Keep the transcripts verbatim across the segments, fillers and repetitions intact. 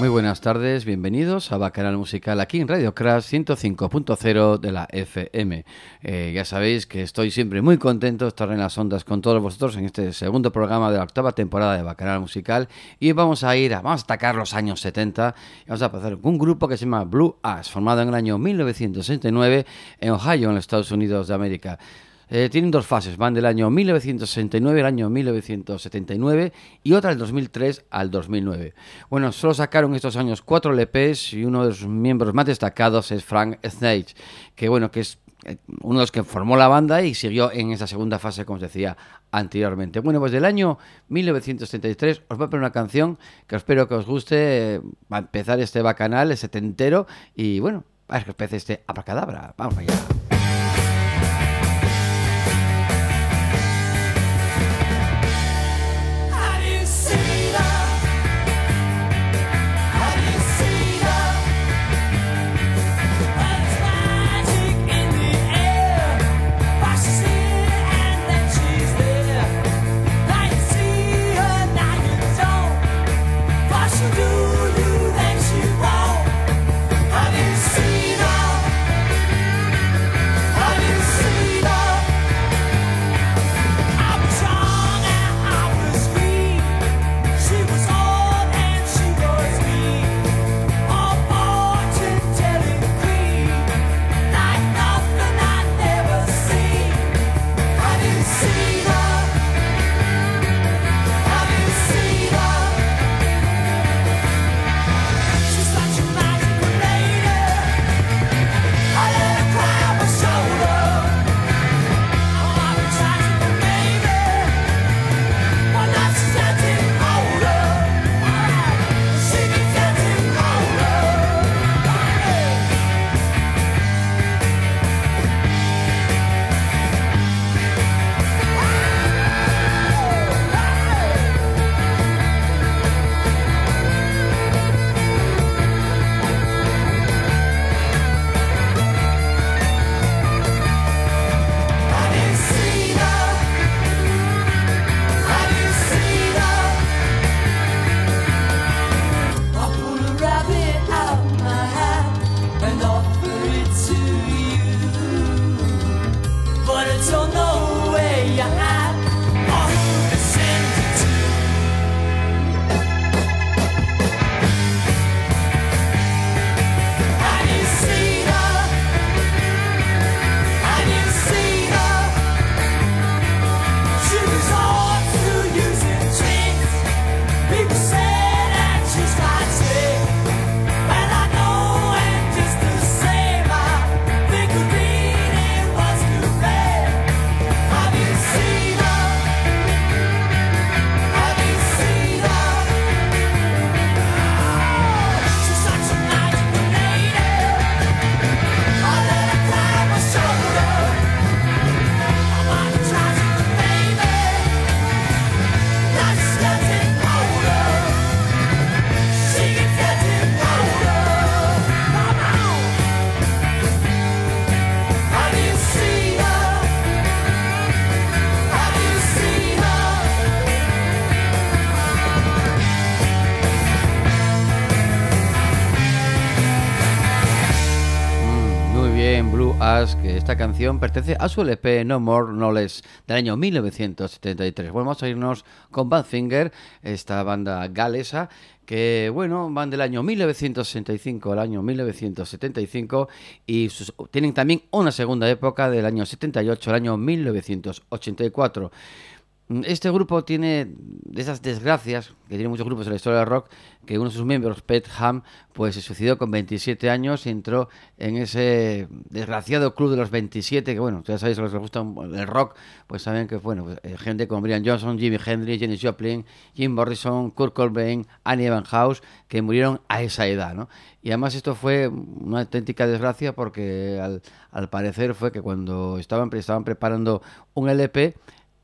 Muy buenas tardes, bienvenidos a Bacanal Musical aquí en Radio Crash ciento cinco punto cero de la F M. Eh, ya sabéis que estoy siempre muy contento de estar en las ondas con todos vosotros en este segundo programa de la octava temporada de Bacanal Musical. Y vamos a ir a, vamos a atacar los años setenta y vamos a empezar con un grupo que se llama Blue Ash, formado en el año mil novecientos sesenta y nueve en Ohio, en los Estados Unidos de América. Eh, tienen dos fases, van del año mil novecientos sesenta y nueve al año mil novecientos setenta y nueve y otra del dos mil tres al dos mil nueve. Bueno, solo sacaron estos años cuatro L Pes y uno de sus miembros más destacados es Frank Snage, que bueno, que es uno de los que formó la banda y siguió en esa segunda fase, como os decía anteriormente. Bueno, pues del año mil novecientos setenta y tres os voy a poner una canción que espero que os guste. Va a empezar este bacanal, el setentero, y bueno, a ver que empiece este abracadabra. Vamos allá. Que esta canción pertenece a su L P No More No Less del año mil novecientos setenta y tres. Bueno, vamos a irnos con Badfinger, esta banda galesa que, bueno, van del año mil novecientos sesenta y cinco al año mil novecientos setenta y cinco y sus, tienen también una segunda época del año setenta y ocho al año mil novecientos ochenta y cuatro. Este grupo tiene de esas desgracias que tienen muchos grupos en la historia del rock, que uno de sus miembros, Pete Ham, pues se suicidó con veintisiete años y entró en ese desgraciado club de los veintisiete, que bueno, ya sabéis, a los que les gusta el rock, pues saben que, bueno, pues, eh, gente como Brian Johnson, Jimi Hendrix, Janis Joplin, Jim Morrison, Kurt Cobain, Annie Evanhouse, que murieron a esa edad, ¿no? Y además esto fue una auténtica desgracia porque al, al parecer fue que cuando estaban, estaban preparando un L P,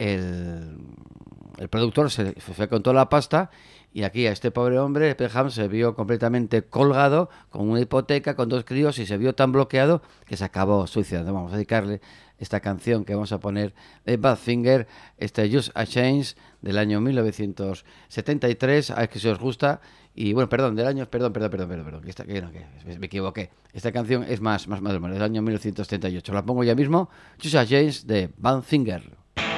El, el productor se, se fue con toda la pasta y aquí a este pobre hombre, Peckham, se vio completamente colgado con una hipoteca, con dos críos y se vio tan bloqueado que se acabó suicidando. Vamos a dedicarle esta canción que vamos a poner de Badfinger, este Just a Change del año mil novecientos setenta y tres, a ver que si os gusta. Y bueno, perdón, del año, perdón, perdón, perdón, perdón, perdón que esta, que no, que me equivoqué. Esta canción es más, más, más, más del año mil novecientos setenta y ocho. La pongo ya mismo, Just a Change de Badfinger.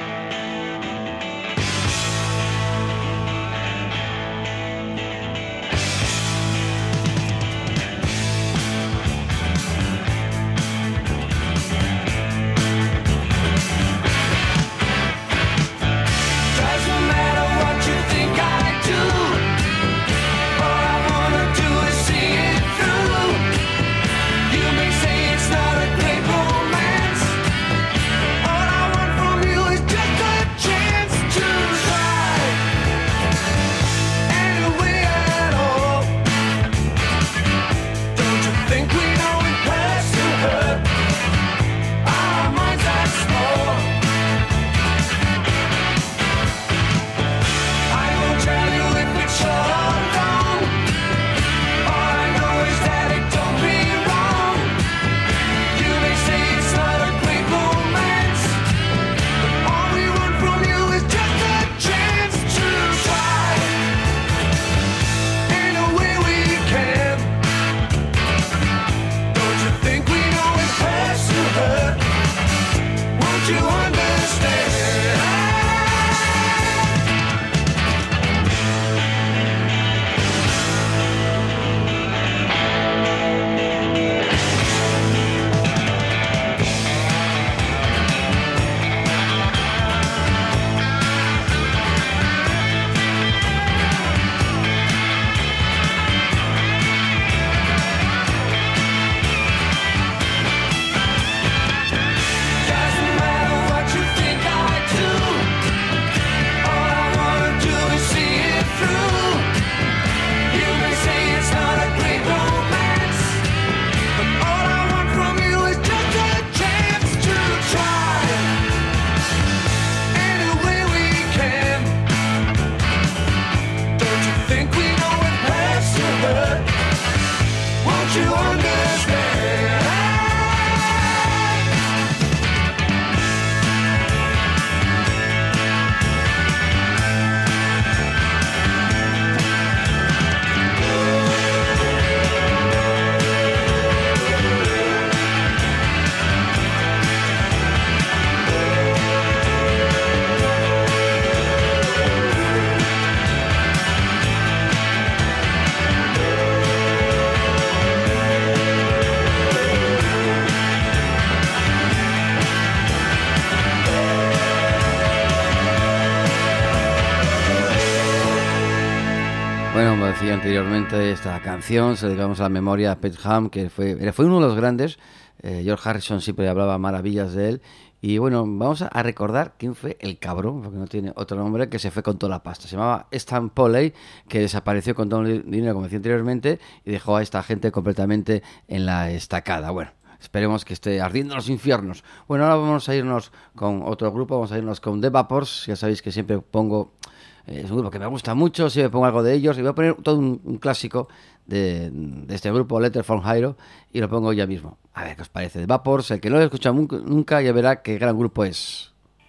Decía anteriormente, esta canción se dedicamos a la memoria a Pete Ham, que fue, fue uno de los grandes. eh, George Harrison siempre hablaba maravillas de él. Y bueno, vamos a recordar quién fue el cabrón, porque no tiene otro nombre, que se fue con toda la pasta. Se llamaba Stan Polley, que desapareció con todo el dinero, como decía anteriormente, y dejó a esta gente completamente en la estacada. Bueno, esperemos que esté ardiendo en los infiernos. Bueno, ahora vamos a irnos con otro grupo, vamos a irnos con The Vapors. Ya sabéis que siempre pongo... Es un grupo que me gusta mucho, si me pongo algo de ellos, y voy a poner todo un, un clásico de, de este grupo, Letter from Hero, y lo pongo ya mismo. A ver qué os parece. The Vapors, el que no lo he escuchado nunca ya verá qué gran grupo es.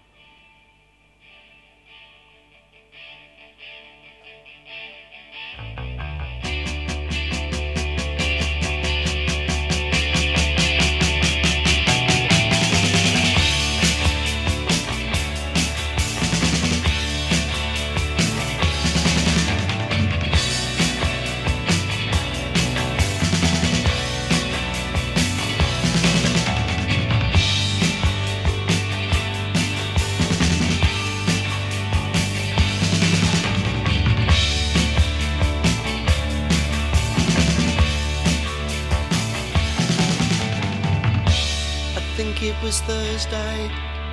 It was Thursday,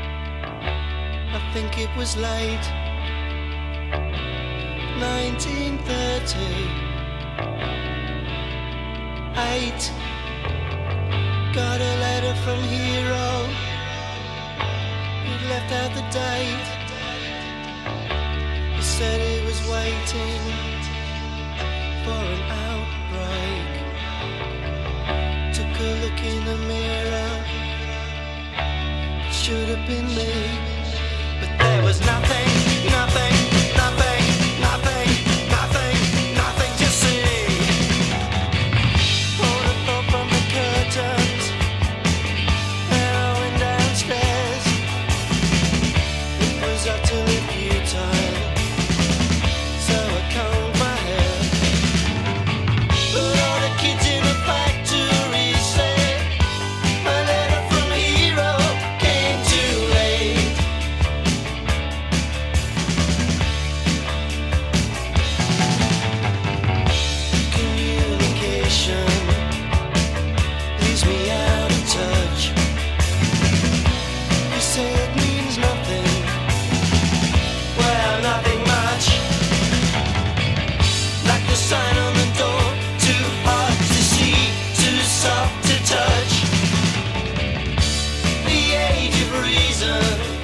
I think it was late, nineteen thirty, eight, got a letter from Hero, he left out the date, he said he was waiting for an outbreak, took a look in the mirror, should have been me. But there was nothing, nothing, nothing, nothing, nothing, nothing to see. All the thought from the curtains, and I went downstairs. It was utterly futile, so I combed my hair. But all the kids in the factory said my letter from Hero came too late. Communication leaves me out of touch. You say it means nothing. Well, nothing much. Like the sign on the door, too hard to see, too soft to touch. The age of reason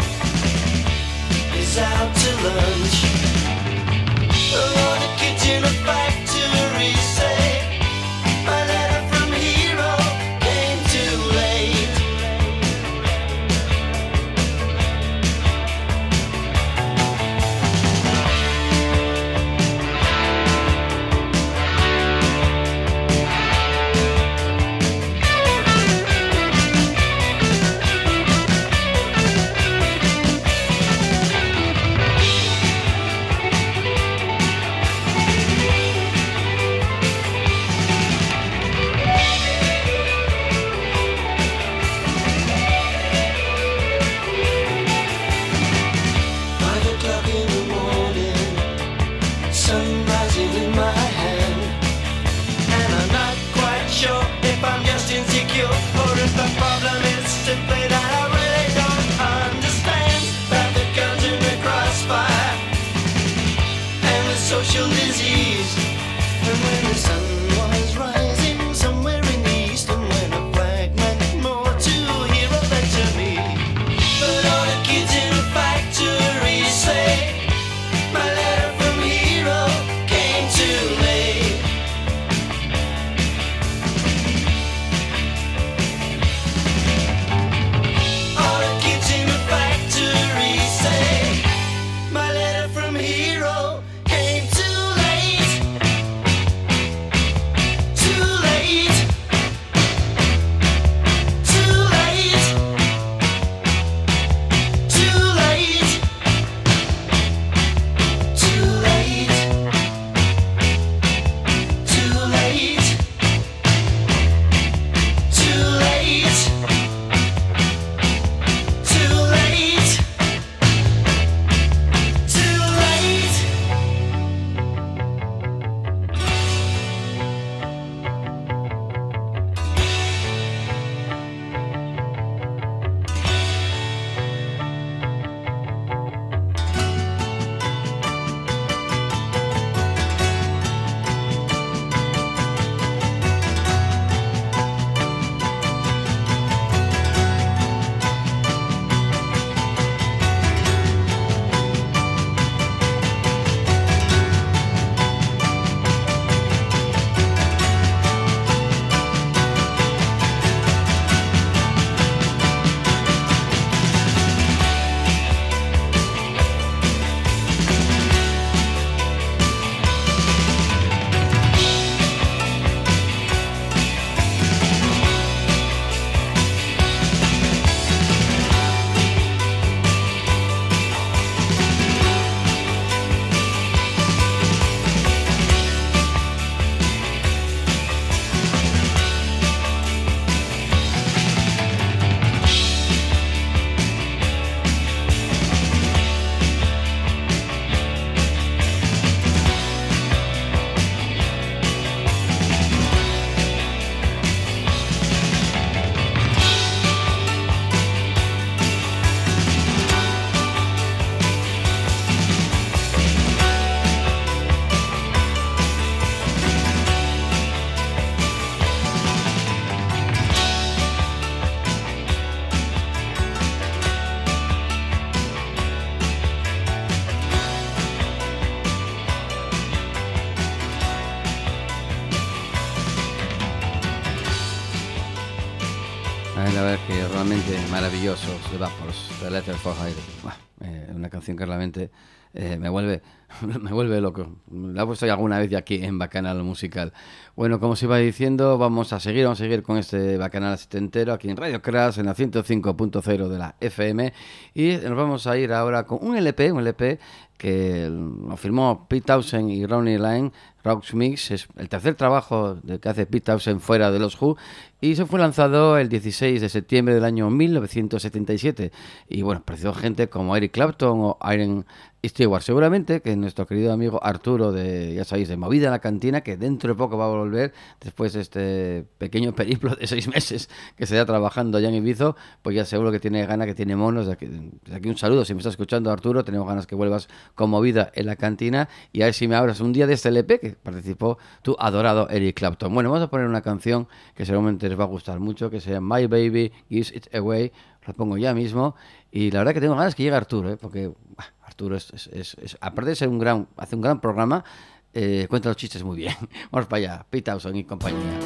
is out to lunch. All the kids in the factory say my letter from Hero came too late. Five o'clock in the morning, sun rising in my hand, and I'm not quite sure if I'm just insecure or if the problem is simply that I really don't understand about the guns in the crossfire and the social disease. And when the sun was rising somewhere in the east, and when a flag meant more to Hero than to me. But all the kids in the factory say my letter from Hero came too late. All the kids in the factory say my letter from Hero came too late. ver que realmente maravilloso, The Vapors, The Letter for Hire. Bueno, eh, una canción que realmente eh, me vuelve me vuelve loco. La he puesto ya alguna vez ya aquí en Bacanal Musical. Bueno, como os iba diciendo, vamos a seguir, vamos a seguir con este Bacanal setentero aquí en Radio Crash, en la ciento cinco punto cero de la F M, y nos vamos a ir ahora con un L P, un L P que lo firmó Pete Townshend y Ronnie Lane. Rock Mix es el tercer trabajo de que hace Pete Townshend fuera de los Who, y se fue lanzado el dieciséis de septiembre del año mil novecientos setenta y siete. Y bueno, apareció gente como Eric Clapton o Iron Stewart. Seguramente que nuestro querido amigo Arturo de, ya sabéis, de Movida en la Cantina, que dentro de poco va a volver después de este pequeño periplo de seis meses que se da trabajando allá en Ibiza, pues ya seguro que tiene ganas, que tiene monos. De aquí, de aquí un saludo, si me estás escuchando, Arturo, tenemos ganas que vuelvas con Movida en la Cantina, y a ver si me abras un día de este L P que participó tu adorado Eric Clapton. Bueno, vamos a poner una canción que seguramente les va a gustar mucho, que se llama My Baby Gives It Away. Lo pongo ya mismo, y la verdad que tengo ganas que llegue Arturo, ¿eh? Porque bah, Arturo es, es, es, es, aparte de ser un gran, hace un gran programa, eh, cuenta los chistes muy bien. Vamos para allá, Pete Townshend y compañía.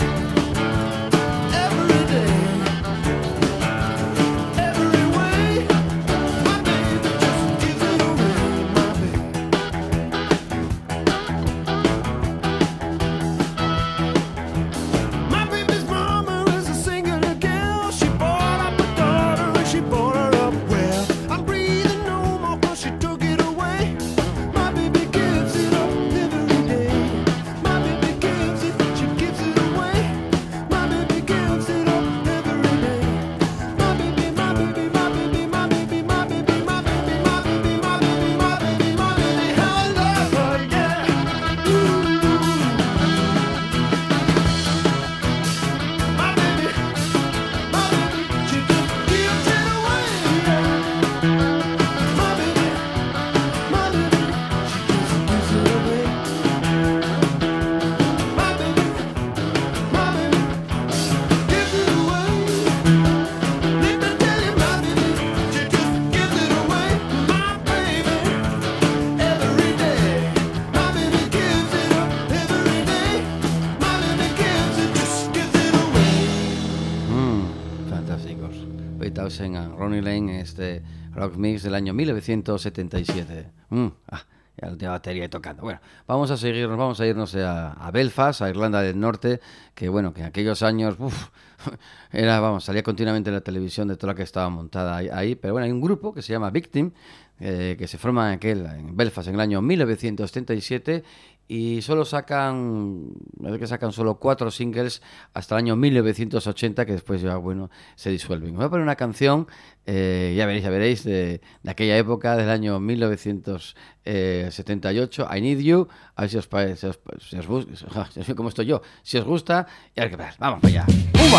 Every day, every way. Pete Townshend and Ronnie Lane, este rock mix del año mil novecientos setenta y siete. Mm, ah, ya la batería tocando. Bueno, vamos a seguirnos, vamos a irnos a, a Belfast, a Irlanda del Norte, que bueno, que en aquellos años, uf, era, vamos, salía continuamente en la televisión de toda la que estaba montada ahí, ahí. Pero bueno, hay un grupo que se llama Victim, eh, que se forma en, aquel, en Belfast en el año mil novecientos setenta y siete, y solo sacan, me parece que sacan solo cuatro singles hasta el año mil novecientos ochenta, que después ya, bueno, se disuelven. Voy a poner una canción, eh, ya veréis, ya veréis, de, de aquella época, del año mil novecientos setenta y ocho, I Need You, a ver si os parece, si os, si os, si os, como estoy yo, si os gusta, y a ver qué pasa. Vamos para allá. ¡Uva!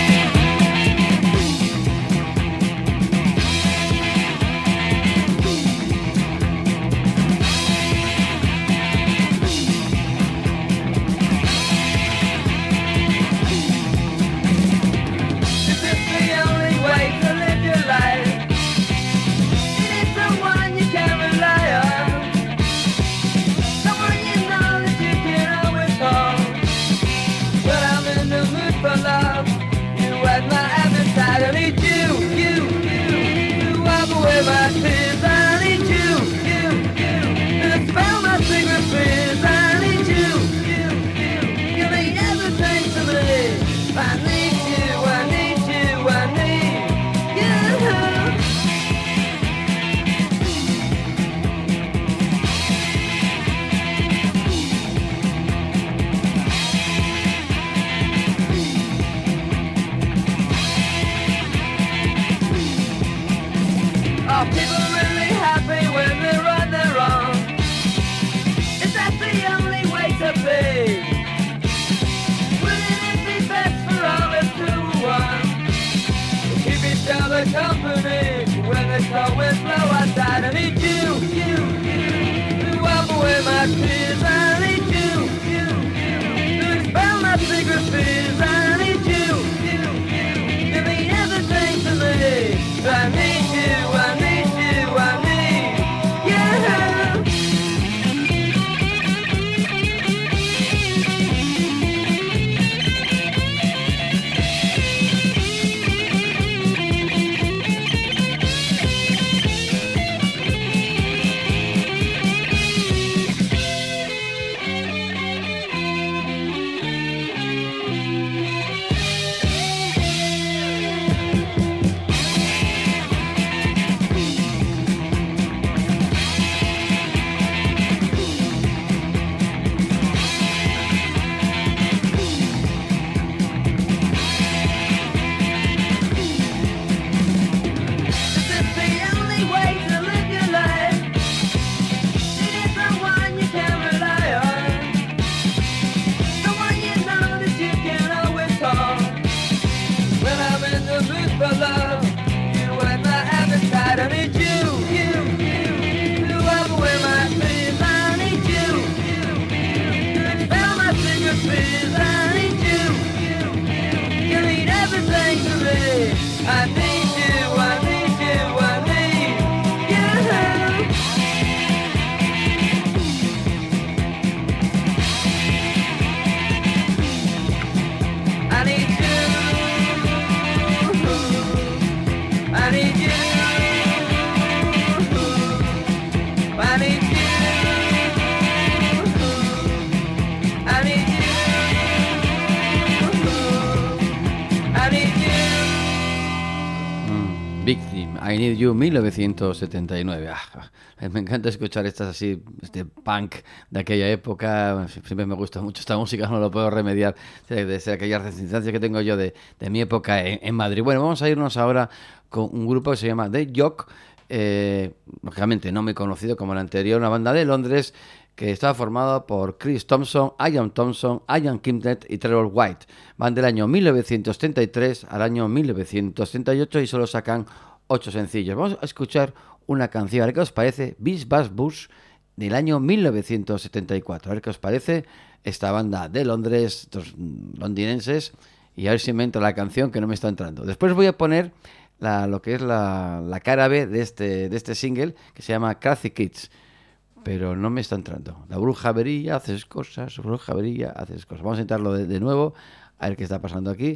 I Need You, mil novecientos setenta y nueve. Ah, me encanta escuchar estas así, este punk de aquella época. Siempre me gusta mucho esta música, no lo puedo remediar desde aquellas resistencias que tengo yo de, de mi época en, en Madrid. Bueno, vamos a irnos ahora con un grupo que se llama The Jock, eh, lógicamente no muy conocido como el anterior, una banda de Londres que estaba formada por Chris Thompson, Ian Thompson, Ian Kimnet y Trevor White. Van del año mil novecientos setenta y tres al año mil novecientos setenta y ocho y solo sacan ocho sencillos. Vamos a escuchar una canción, a ver qué os parece, Bish Bash Bush, del año mil novecientos setenta y cuatro. A ver qué os parece esta banda de Londres, estos londinenses, y a ver si me entra la canción, que no me está entrando. Después voy a poner la, lo que es la, la cara B de este, de este single, que se llama Crazy Kids, pero no me está entrando. La bruja verilla, haces cosas, bruja verilla, haces cosas. Vamos a intentarlo de, de nuevo, a ver qué está pasando aquí.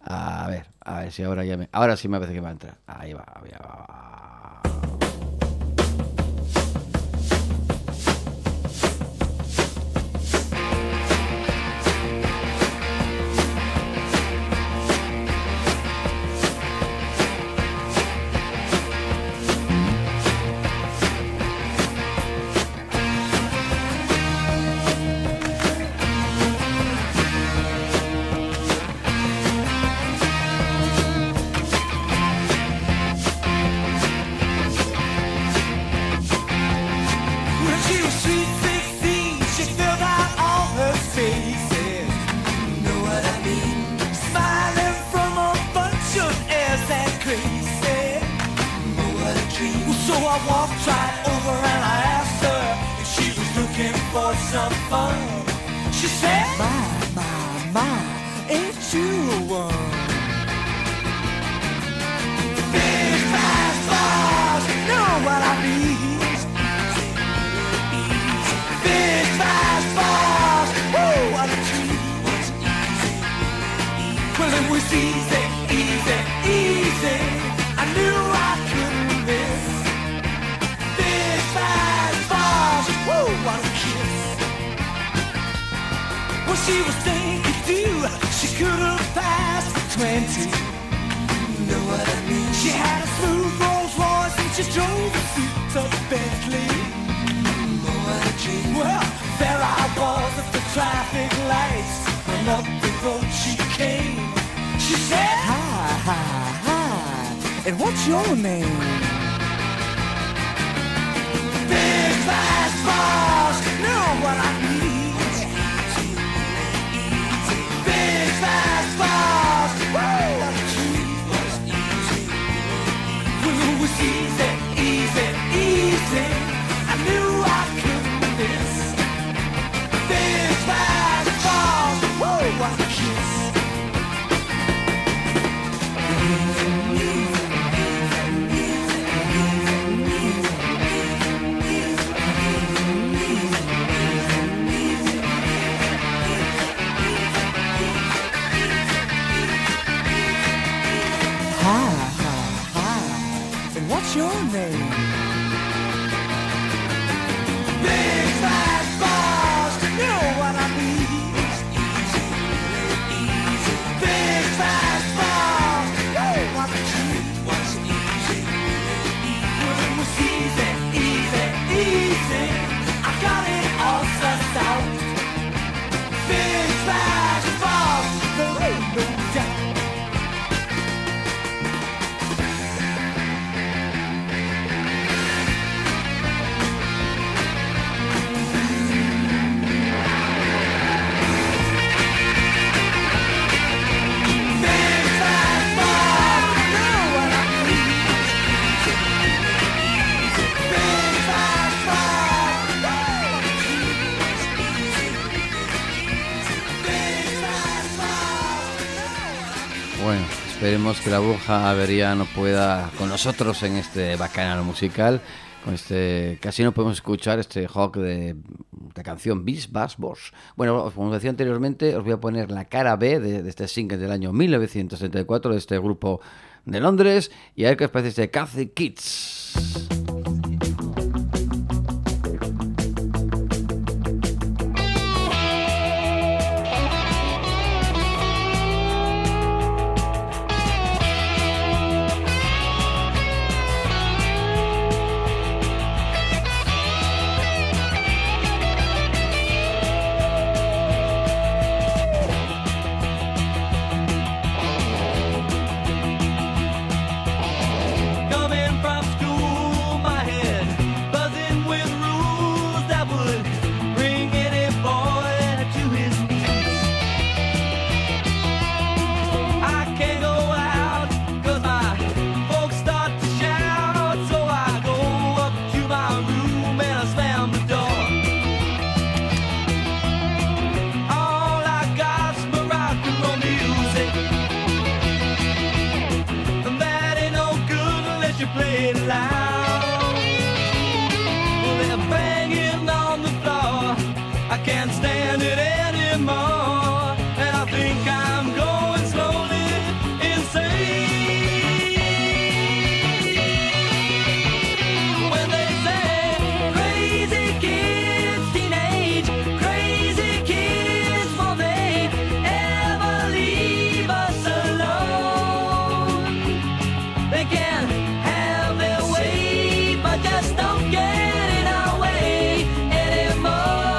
A ver, a ver si ahora ya me... Ahora sí me parece que va a entrar. Ahí va, ahí va. Esperemos que la bruja averiano pueda con nosotros en este bacanal musical. Con este casi no podemos escuchar este hawk de, de canción Bis Bas Boss. Bueno, como decía anteriormente, os voy a poner la cara B de, de este single del año mil novecientos setenta y cuatro de este grupo de Londres y a ver qué os parece este Cathy Kids. Coming from school, my head buzzing with rules that would bring any boy to his knees. I can't go out 'cause my folks start to shout, so I go up to my room and I slam the door. All I got's my rock and roll music, and that ain't no good unless you play it loud. Well, they're banging on the floor, I can't stand it anymore, and I think I'm going slowly They can have their way, but just don't get in our way anymore.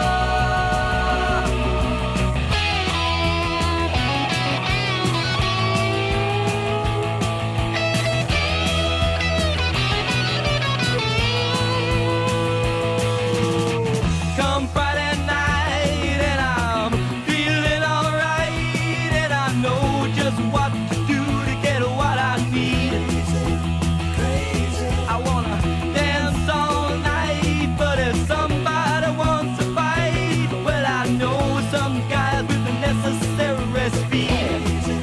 Come Friday night and I'm feeling alright, and I know just what to do to get what I need. I wanna dance all night, but if somebody wants to fight, well, I know some guys with the necessary speed.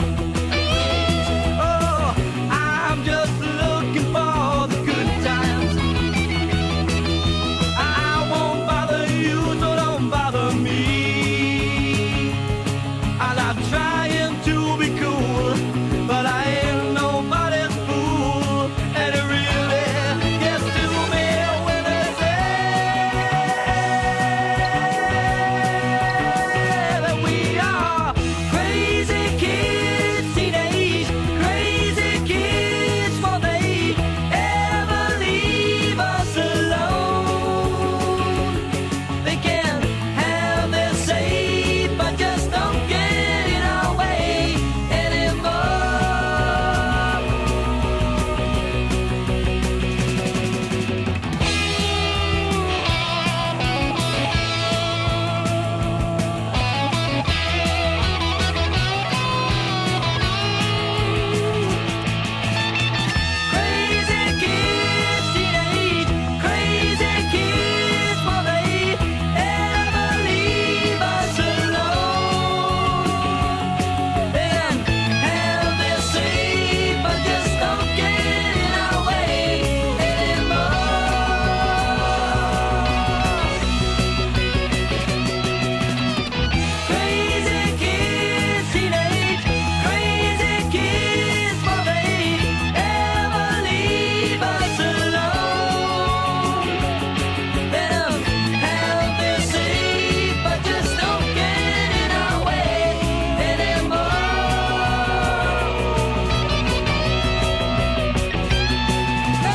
Oh, I'm just looking for the good times. I won't bother you, so don't bother me. And I'm trying to be cool, but I ain't nobody's fool. And it really gets to me when they say that we are crazy kids, teenage crazy kids. Won't they ever leave us alone? They can have their say, but just don't get in our way anymore. Crazy kids, teenage crazy kids. Will they ever leave us alone? They can have their say, but just don't get in our way anymore. Crazy kids, teenage crazy kids. Will they ever leave us alone? Let 'em have their say, but just don't get in our way anymore. No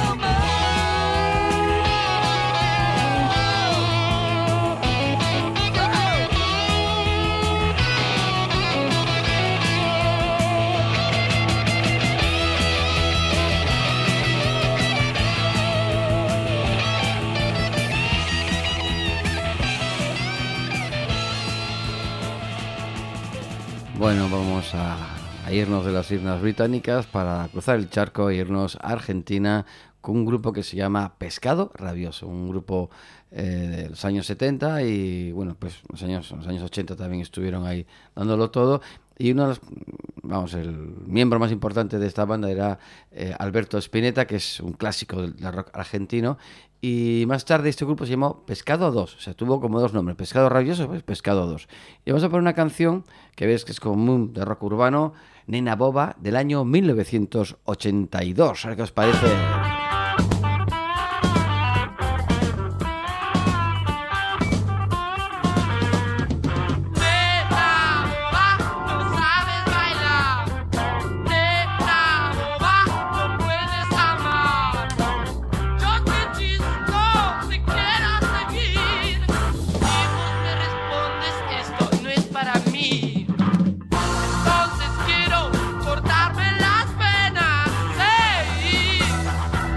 Bueno, vamos a, a irnos de las Islas Británicas para cruzar el charco e irnos a Argentina con un grupo que se llama Pescado Rabioso, un grupo eh, de los años setenta y bueno, pues los años, los años ochenta también estuvieron ahí dándolo todo. Y uno de los, vamos, el miembro más importante de esta banda era eh, Alberto Spinetta, que es un clásico del, del rock argentino. Y más tarde este grupo se llamó Pescado dos, o sea, tuvo como dos nombres, Pescado Rabioso, pues Pescado dos. Y vamos a poner una canción que ves que es común de rock urbano, Nena Boba, del año mil novecientos ochenta y dos. A ver qué os parece. Entonces quiero cortarme las venas, hey.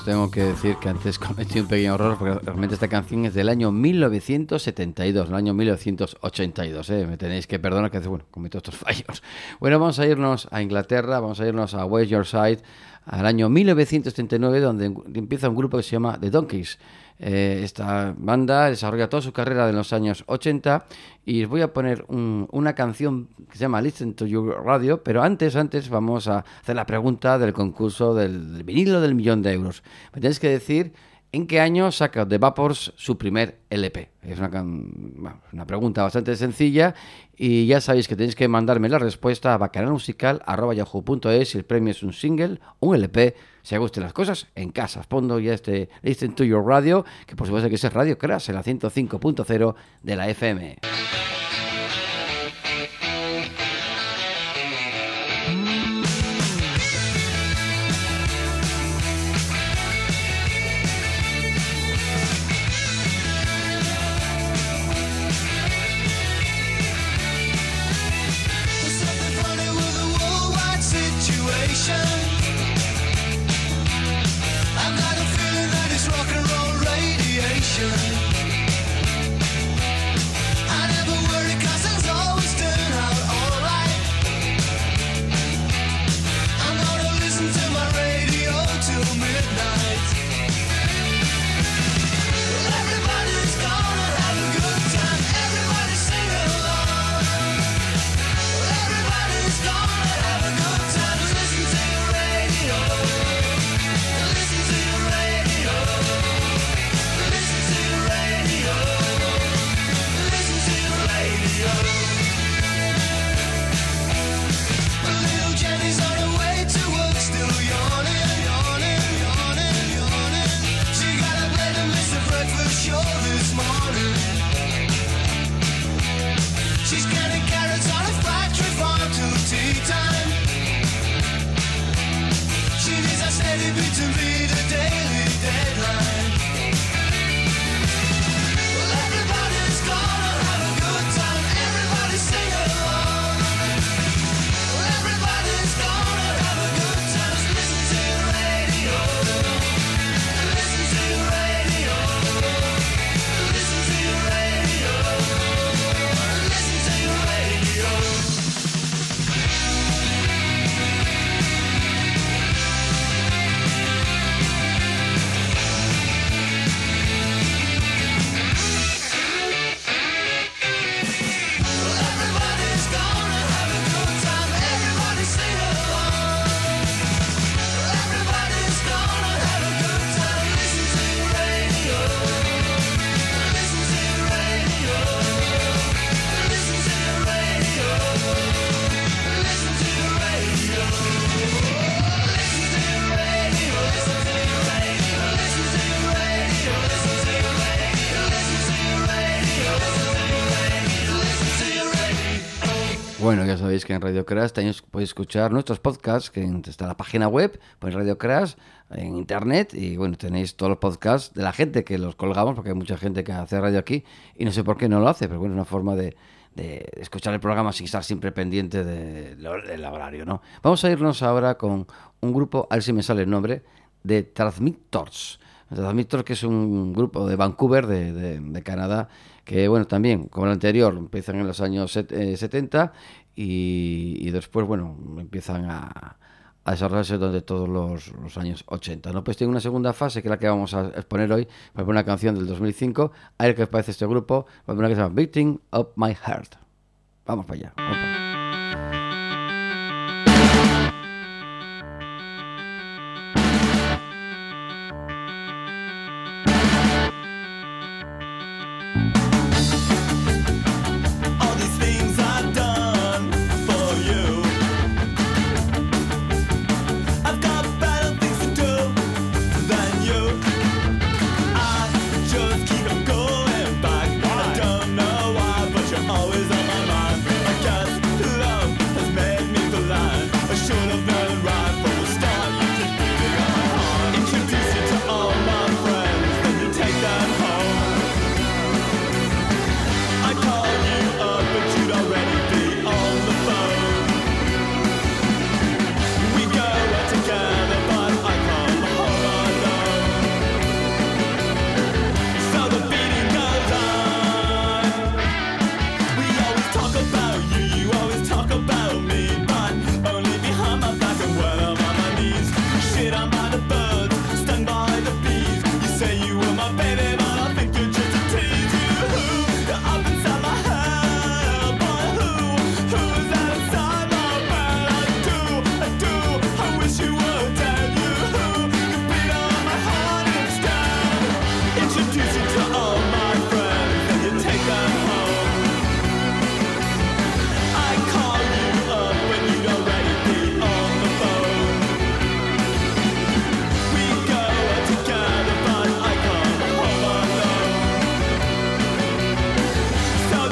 os tengo que decir que antes cometí un pequeño error, porque realmente esta canción es del año mil novecientos setenta y dos, el año mil novecientos ochenta y dos, ¿eh? Me tenéis que perdonar que bueno, cometo estos fallos. Bueno, vamos a irnos a Inglaterra, vamos a irnos a West Yorkshire, al año mil novecientos setenta y nueve, donde empieza un grupo que se llama The Donkeys. Eh, esta banda desarrolla toda su carrera en los años ochenta y os voy a poner un, una canción que se llama Listen to Your Radio, pero antes, antes vamos a hacer la pregunta del concurso del, del vinilo del millón de euros. Me tenéis que decir en qué año saca The Vapors su primer L P. Es una, bueno, una pregunta bastante sencilla y ya sabéis que tenéis que mandarme la respuesta a bacanalmusical arroba yahoo punto es si el premio es un single, un L P, si os gusten las cosas en casa. Os pongo ya este Listen to Your Radio, que por supuesto que es Radio Crash, en la ciento cinco punto cero de la F M. Bueno, ya sabéis que en Radio Crash tenéis, podéis escuchar nuestros podcasts, que está en la página web, pues Radio Crash, en internet, y bueno, tenéis todos los podcasts de la gente que los colgamos, porque hay mucha gente que hace radio aquí, y no sé por qué no lo hace, pero bueno, es una forma de, de escuchar el programa sin estar siempre pendiente de, de, del horario, ¿no? Vamos a irnos ahora con un grupo, a ver si me sale el nombre, de Transmittors. Transmittors, que es un grupo de Vancouver, de, de, de Canadá, que bueno, también, como el anterior, empiezan en los años set, eh, setenta y, y después, bueno, empiezan a, a desarrollarse durante todos los, los años ochenta, ¿no? Pues tiene una segunda fase, que es la que vamos a exponer hoy, para una canción del dos mil cinco, a ver qué os parece este grupo, para una que se llama Beating Up My Heart. Vamos para allá. Vamos para allá. Always on my mind. I guess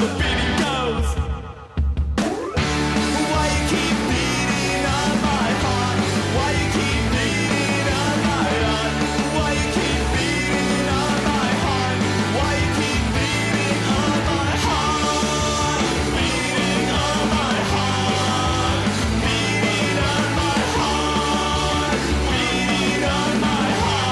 the beating goes. Why you keep beating on my heart? Why you keep beating on my heart? Why you keep beating on my heart? Why you keep beating on my heart? Beating on my heart. Beating on my heart. Beating on my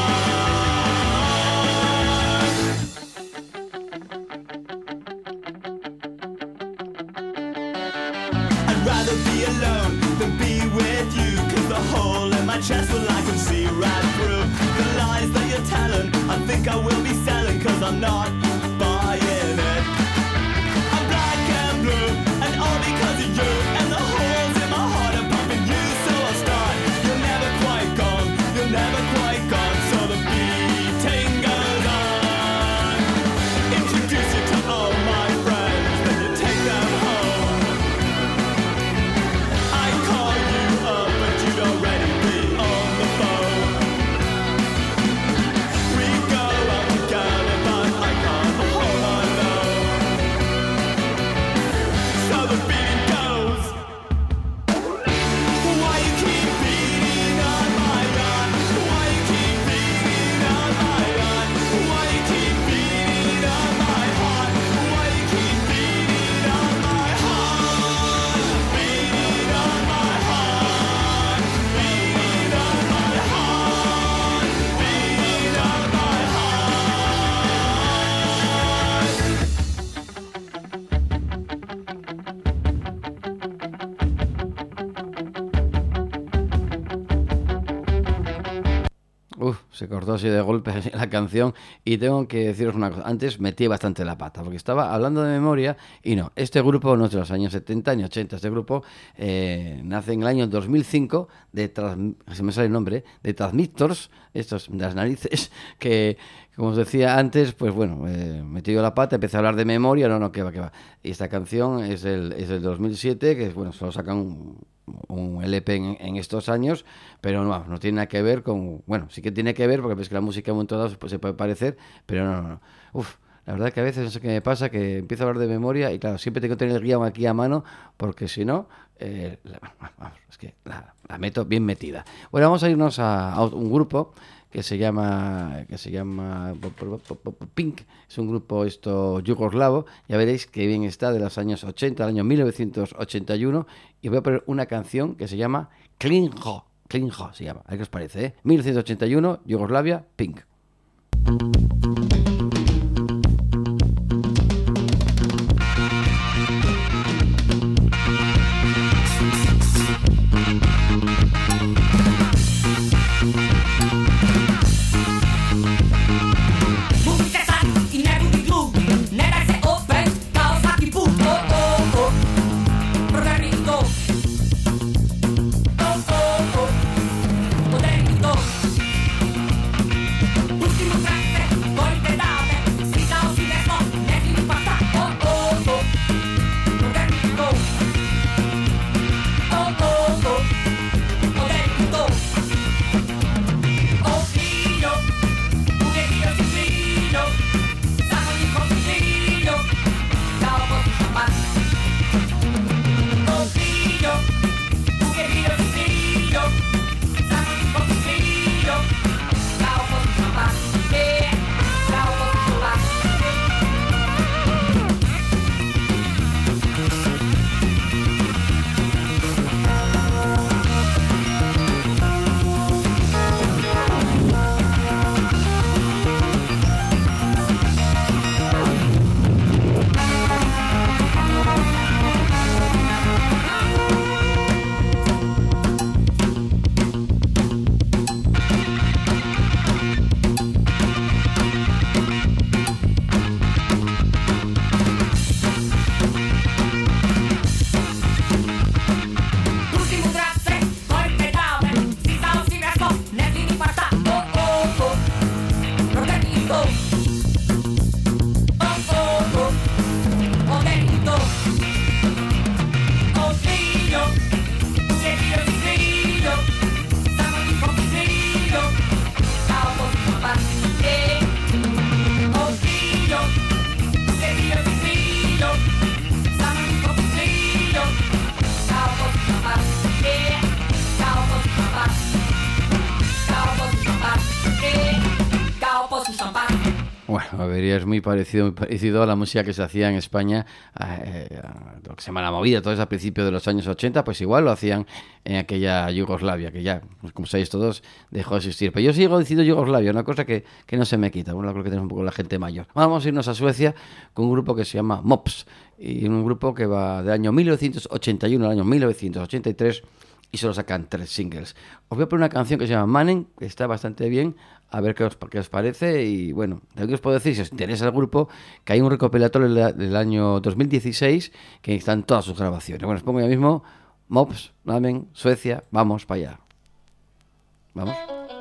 I'd rather be alone than be with you, 'cause the hole in my chest will I can see right through the lies that you're telling. I think I will be selling, 'cause I'm not buying it. I'm black and blue, and all because of you. And the holes in my heart are pumping you, so I'll start. You're never quite gone, you're never quite gone. So the beating goes on. Introduce you to all my friends, then you take them home. I call you up, but you'd already be on the phone. We go out together, but I can't hold on low. So the beating goes. Why you keep beating on my heart? Why you keep beating on my heart? Why you keep beating on my heart? Why you keep beating on my heart? Beating on my heart. Beating on my heart. Beating on my Uf, se cortó así de golpe la canción y tengo que deciros una cosa. Antes metí bastante la pata porque estaba hablando de memoria y no, este grupo no es de los años setenta ni ochenta. Este grupo eh, nace en el año dos mil cinco de, trans- se me sale el nombre, de Transmistors, estos de las narices, que como os decía antes, pues bueno, eh, metí yo la pata, empecé a hablar de memoria, no, no, que va, que va. Y esta canción es del, es del dos mil siete, que bueno, solo sacan un, un L P en, en estos años, pero no, no tiene nada que ver con, bueno, sí que tiene que ver, porque ves que la música en un momento dado pues, se puede parecer, pero no, no, no. Uf, la verdad que a veces no sé qué me pasa, que empiezo a hablar de memoria y claro, siempre tengo que tener el guión aquí a mano, porque si no, eh, la, vamos, es que la, la meto bien metida. Bueno, vamos a irnos a, a un grupo que se llama que se llama Pink, es un grupo esto yugoslavo, ya veréis que bien está, de los años ochenta, del año mil novecientos ochenta y uno, y voy a poner una canción que se llama Klingo, Klingo se llama, a ver qué os parece, ¿eh? mil novecientos ochenta y uno, Yugoslavia, Pink. Muzykę sam i nie lubi glu. Nie daj się opęć, Kawasaki pu. O, o, o. Programij to. O, o, o. Podejmij to. Puścimy pracę. Avería es muy parecido, muy parecido a la música que se hacía en España, eh, a lo que se llama la movida, todo eso a principios de los años ochenta, pues igual lo hacían en aquella Yugoslavia, que ya, pues, como sabéis todos, dejó de existir. Pero yo sigo diciendo Yugoslavia, una cosa que, que no se me quita. Bueno, creo que tenemos un poco la gente mayor. Vamos a irnos a Suecia con un grupo que se llama Mops, y un grupo que va del año mil novecientos ochenta y uno al año mil novecientos ochenta y tres, y solo sacan tres singles. Os voy a poner una canción que se llama Mannen, que está bastante bien, a ver qué os, qué os parece. Y bueno, lo que os puedo decir, si os interesa el grupo, que hay un recopilatorio del, del año dos mil dieciséis que están todas sus grabaciones. Bueno, os pongo ya mismo Mops, Mannen, Suecia, vamos para allá. Vamos.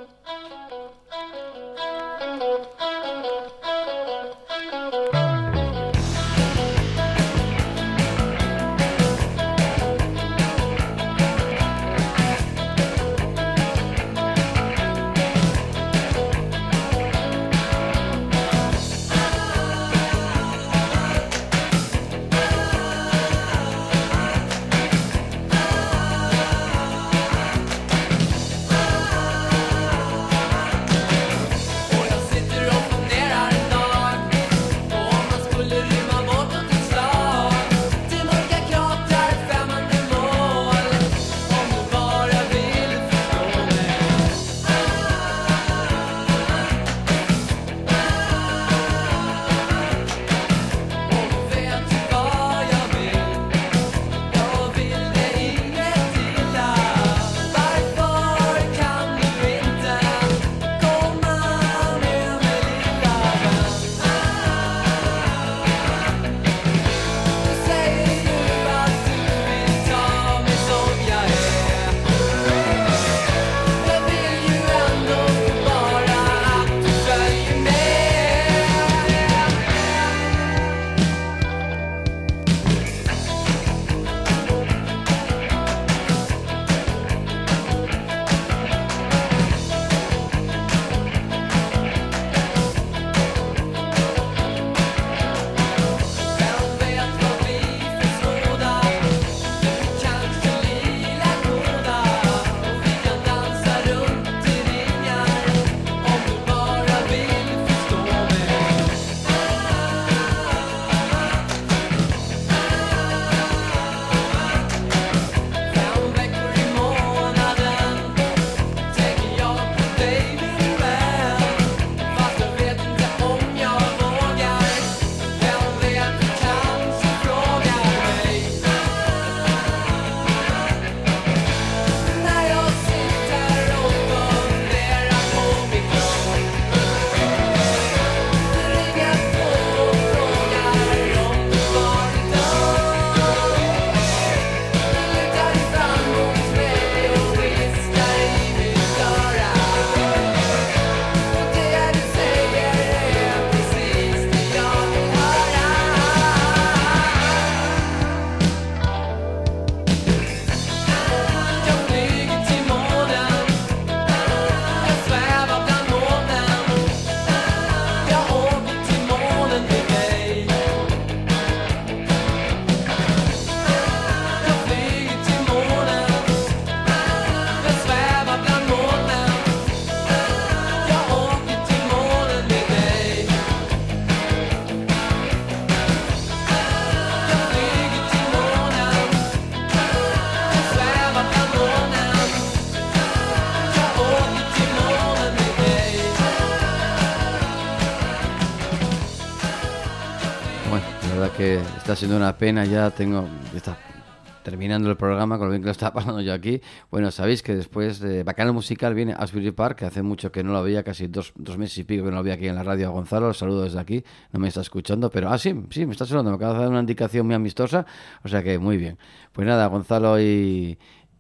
Que está siendo una pena, ya tengo, está terminando el programa con lo bien que lo está pasando yo aquí. Bueno, sabéis que después de Bacano Musical viene Asbury Park, que hace mucho que no lo veía, casi dos, dos meses y pico que no lo veía aquí en la radio a Gonzalo. Los saludo desde aquí, no me está escuchando, pero ah, sí, sí, me está sonando, me acaba de dar una indicación muy amistosa, o sea que muy bien. Pues nada, Gonzalo y,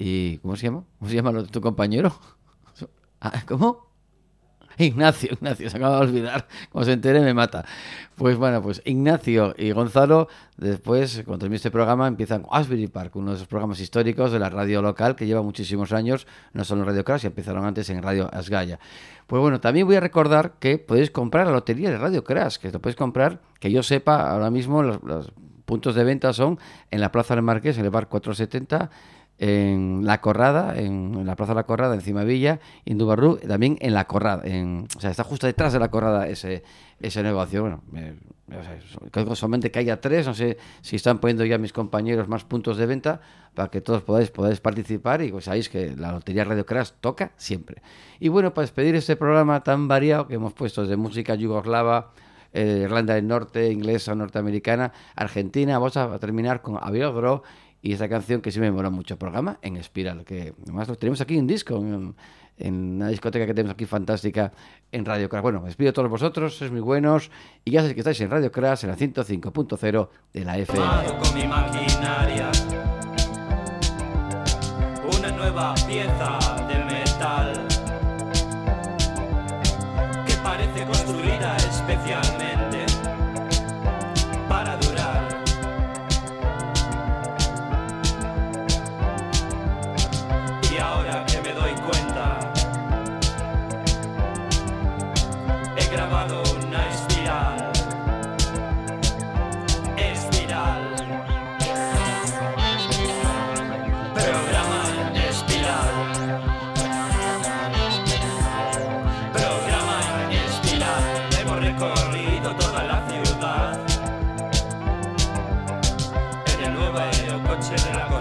y ¿cómo se llama? ¿Cómo se llama tu compañero? ¿Cómo? Ignacio, Ignacio, se acaba de olvidar. Como se entere me mata. Pues bueno, pues Ignacio y Gonzalo, después, cuando termine este programa, empiezan con Asbury Park, uno de esos programas históricos de la radio local que lleva muchísimos años, no solo en Radio Crash, empezaron antes en Radio Asgaya. Pues bueno, también voy a recordar que podéis comprar la lotería de Radio Crash, que lo podéis comprar, que yo sepa, ahora mismo los, los puntos de venta son en la Plaza del Marqués, en el bar cuatrocientos setenta, en La Corrada, en, en la Plaza de La Corrada, en Cimavilla, y en Dubarrú, también en La Corrada. En, o sea, está justo detrás de La Corrada ese, ese negocio. Bueno, me, o sea, creo solamente que haya tres, no sé si están poniendo ya mis compañeros más puntos de venta para que todos podáis, podáis participar y pues sabéis que la Lotería Radio Crash toca siempre. Y bueno, para despedir este programa tan variado que hemos puesto desde música yugoslava, eh, Irlanda del Norte, inglesa, norteamericana, argentina, vamos a terminar con Aviogro y esta canción que sí me mola mucho, programa en Espiral, que además lo tenemos aquí en disco, en, en una discoteca que tenemos aquí fantástica en Radio Crash. Bueno, me despido a todos vosotros, sois muy buenos y ya sabéis que estáis en Radio Crash en la ciento cinco punto cero de la F M. Con mi maquinaria, una nueva pieza de metal que parece construida especialmente para durar. Y ahora que me doy cuenta, he grabado una espiral. Espiral. Programa en espiral. Programa en espiral. Hemos recorrido toda la ciudad en el nuevo aerocoche de la